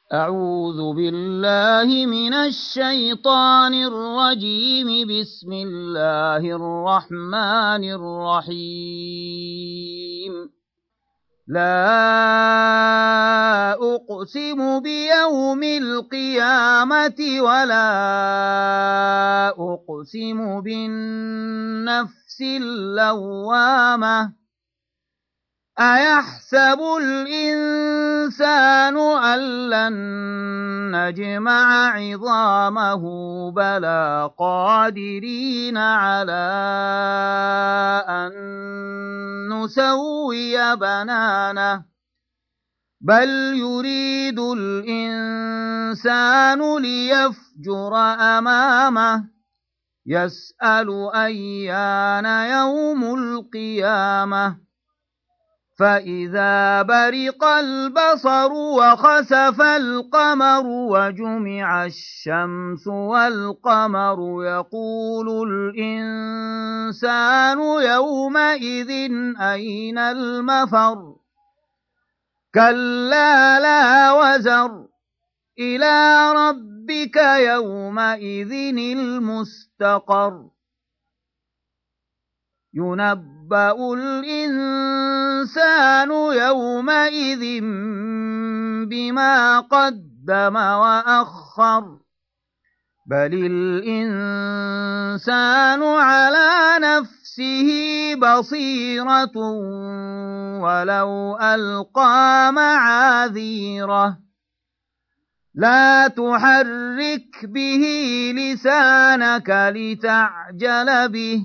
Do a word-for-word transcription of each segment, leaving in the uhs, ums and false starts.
أعوذ بالله من الشيطان الرجيم. بسم الله الرحمن الرحيم. لا أقسم بيوم القيامة ولا أقسم بالنفس اللوامة. أيحسب الإنسان أن لن نجمع عظامه بلى قادرين على أن نسوي بنانه بل يريد الإنسان ليفجر أمامه يسأل أيان يوم القيامة. فإذا برق البصر وخسف القمر وجمع الشمس والقمر يقول الإنسان يومئذ أين المفر. كلا لا وزر إلى ربك يومئذ المستقر. ينبأ الإنسان يومئذ بما قدم وأخر بل الإنسان على نفسه بصيرة ولو ألقى معاذيره. لا تحرك به لسانك لتعجل به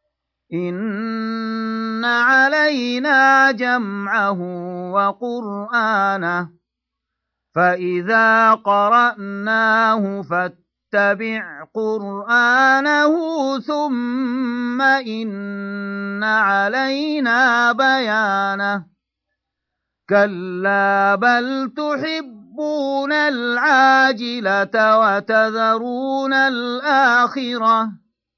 إن علينا جمعه وقرآنه فإذا قرأناه فاتبع قرآنه ثم إن علينا بيانه. كلا بل تحبون العاجلة وتذرون الآخرة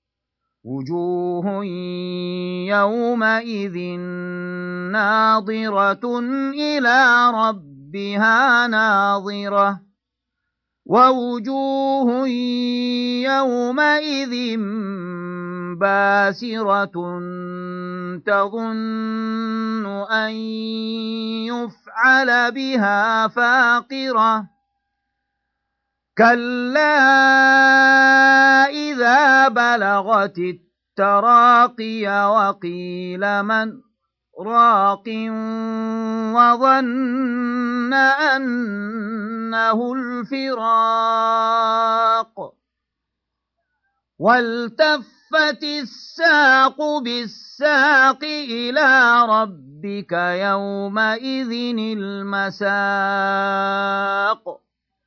وجوه يومئذ ناظرة إلى ربها ناظرة ووجوه يومئذ باسرة تظن أن يفعل بها فاقرة. كلا إذا بلغت التراقي وقيل من راق وظن أنه الفراق والتفت الساق بالساق إلى ربك يومئذ المساق.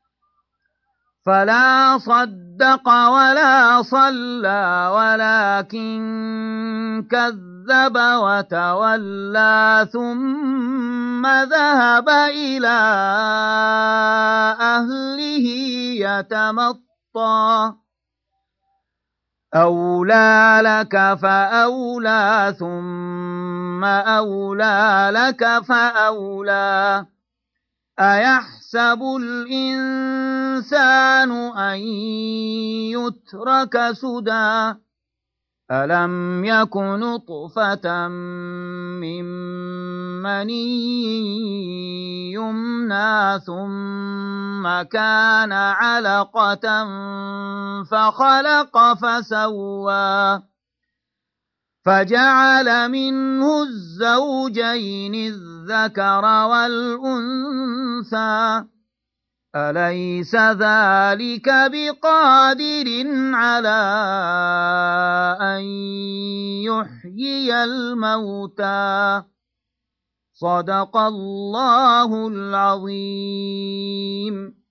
فلا صدق ولا صلى ولكن كذب وتولى ثم ذهب إلى أهله يتمطى. أولى لك فأولى ثم أولى لك فأولى. أيحسب الإنسان أن يترك سدى ألم يك نطفة من مني يمنى ثم كان علقة فخلق فسوى فجعل منه الزوجين الذكر والأنثى أليس ذلك بقادر على أن يحيي الموتى. صدق الله العظيم.